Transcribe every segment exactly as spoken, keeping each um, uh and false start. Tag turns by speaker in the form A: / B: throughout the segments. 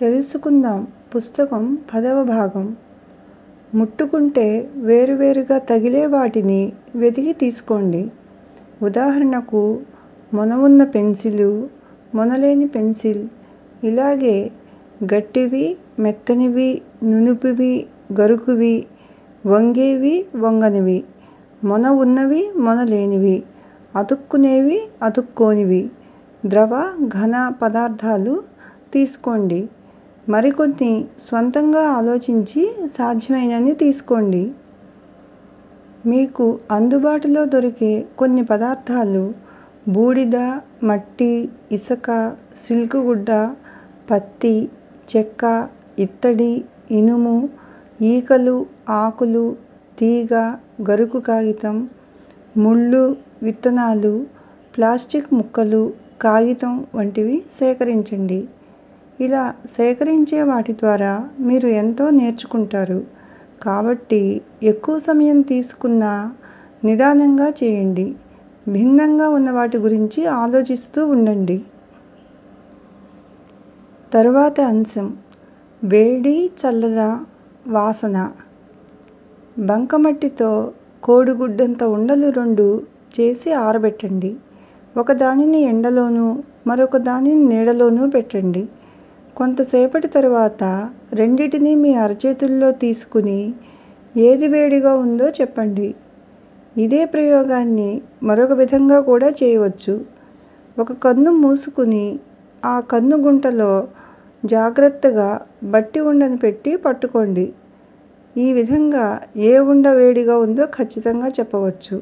A: తెలుసుకుందాం పుస్తకం పదవ భాగం. ముట్టుకుంటే వేరువేరుగా తగిలే వాటిని వెతికి తీసుకోండి. ఉదాహరణకు మొన ఉన్న పెన్సిలు, మొనలేని పెన్సిల్. ఇలాగే గట్టివి, మెత్తనివి, నునుపువి, గరుకువి, వంగేవి, వంగనివి, మొన ఉన్నవి, మొన లేనివి, అతుక్కునేవి, అతుక్కోనివి, ద్రవ, ఘన పదార్థాలు తీసుకోండి. మరికొన్ని స్వంతంగా ఆలోచించి సాధ్యమైనన్ని తీసుకోండి. మీకు అందుబాటులో దొరికే కొన్ని పదార్థాలు బూడిద, మట్టి, ఇసక, సిల్క్ గుడ్డ, పత్తి, చెక్క, ఇత్తడి, ఇనుము, ఈకలు, ఆకులు, తీగ, గరుకు కాగితం, ముళ్ళు, విత్తనాలు, ప్లాస్టిక్ ముక్కలు, కాగితం వంటివి సేకరించండి. ఇలా సేకరించే వాటి ద్వారా మీరు ఎంతో నేర్చుకుంటారు. కాబట్టి ఎక్కువ సమయం తీసుకున్నా నిదానంగా చేయండి. భిన్నంగా ఉన్న వాటి గురించి ఆలోచిస్తూ ఉండండి. తరువాత అంశం వేడి, చల్లద, వాసన. బంకమట్టితో కోడిగుడ్డంత ఉండలు రెండు చేసి ఆరబెట్టండి. ఒకదానిని ఎండలోనూ, మరొక దానిని నీడలోనూ పెట్టండి. కొంతసేపటి తరువాత రెండింటినీ మీ అరచేతుల్లో తీసుకుని ఏది వేడిగా ఉందో చెప్పండి. ఇదే ప్రయోగాన్ని మరొక విధంగా కూడా చేయవచ్చు. ఒక కన్ను మూసుకుని ఆ కన్ను గుంటలో జాగ్రత్తగా బట్టి ఉండను పెట్టి పట్టుకోండి. ఈ విధంగా ఏ ఉండ వేడిగా ఉందో ఖచ్చితంగా చెప్పవచ్చు.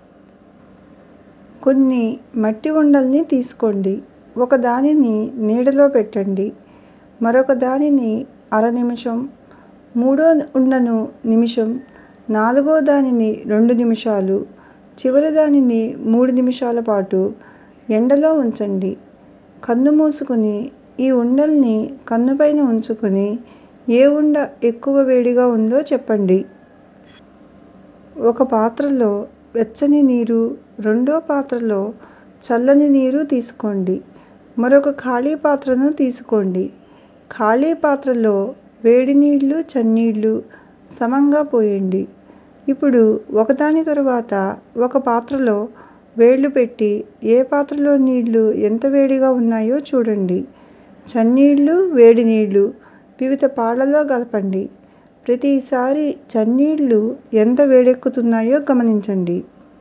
A: కొన్ని మట్టి ఉండల్ని తీసుకోండి. ఒక దానిని నీడలో పెట్టండి. మరొక దానిని అర నిమిషం, మూడో ఉండను నిమిషం, నాలుగో దానిని రెండు నిమిషాలు, చివరి దానిని మూడు నిమిషాల పాటు ఎండలో ఉంచండి. కన్ను మూసుకుని ఈ ఉండల్ని కన్నుపైన ఉంచుకుని ఏ ఉండ ఎక్కువ వేడిగా ఉందో చెప్పండి. ఒక పాత్రలో వెచ్చని నీరు, రెండో పాత్రలో చల్లని నీరు తీసుకోండి. మరొక ఖాళీ పాత్రను తీసుకోండి. ఖాళీ పాత్రలో వేడి నీళ్ళు, చన్నీళ్ళు సమంగా పోయండి. ఇప్పుడు ఒకదాని తరువాత ఒక పాత్రలో వేళ్ళు పెట్టి ఏ పాత్రలో నీళ్ళు ఎంత వేడిగా ఉన్నాయో చూడండి. చన్నీళ్ళు, వేడి నీళ్ళు వివిధ పాళ్లలో కలపండి. ప్రతిసారి చన్నీళ్ళు ఎంత వేడెక్కుతున్నాయో గమనించండి.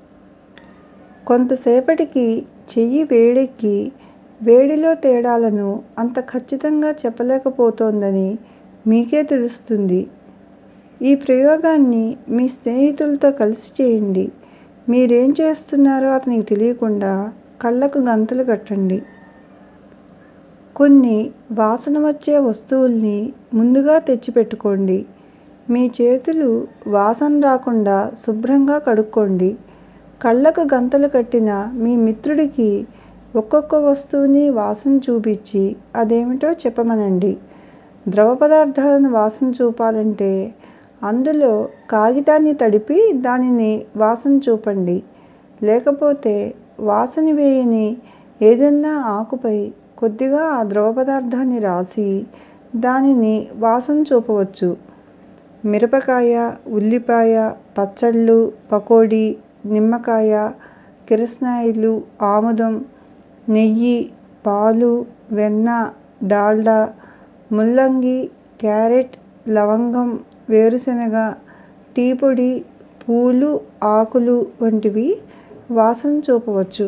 A: కొంతసేపటికి చెయ్యి వేడెక్కి వేడిలో తేడాలను అంత ఖచ్చితంగా చెప్పలేకపోతోందని మీకే తెలుస్తుంది. ఈ ప్రయోగాన్ని మీ స్నేహితులతో కలిసి చేయండి. మీరేం చేస్తున్నారో అతనికి తెలియకుండా కళ్ళకు గంతలు కట్టండి. కొన్ని వాసన వచ్చే వస్తువుల్ని ముందుగా తెచ్చిపెట్టుకోండి. మీ చేతులు వాసన రాకుండా శుభ్రంగా కడుక్కోండి. కళ్ళకు గంతలు కట్టిన మీ మిత్రుడికి ఒక్కొక్క వస్తువుని వాసన చూపించి అదేమిటో చెప్పమనండి. ద్రవ పదార్థాలను వాసన చూపాలంటే అందులో కాగితాన్ని తడిపి దానిని వాసన చూపండి. లేకపోతే వాసన వేయని ఏదన్నా ఆకుపై కొద్దిగా ఆ ద్రవ పదార్థాన్ని రాసి దానిని వాసన చూపవచ్చు. మిరపకాయ, ఉల్లిపాయ, పచ్చళ్ళు, పకోడీ, నిమ్మకాయ, కిరసనాయిలు, ఆముదం, నెయ్యి, పాలు, వెన్న, డాల్డా, ముల్లంగి, క్యారెట్, లవంగం, వేరుశెనగ, టీ పొడి, పూలు, ఆకులు వంటివి వాసన చూపవచ్చు.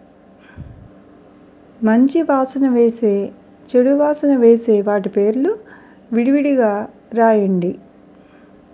A: మంచి వాసన వేసే, చెడు వాసన వేసే వాటి పేర్లు విడివిడిగా రాయండి.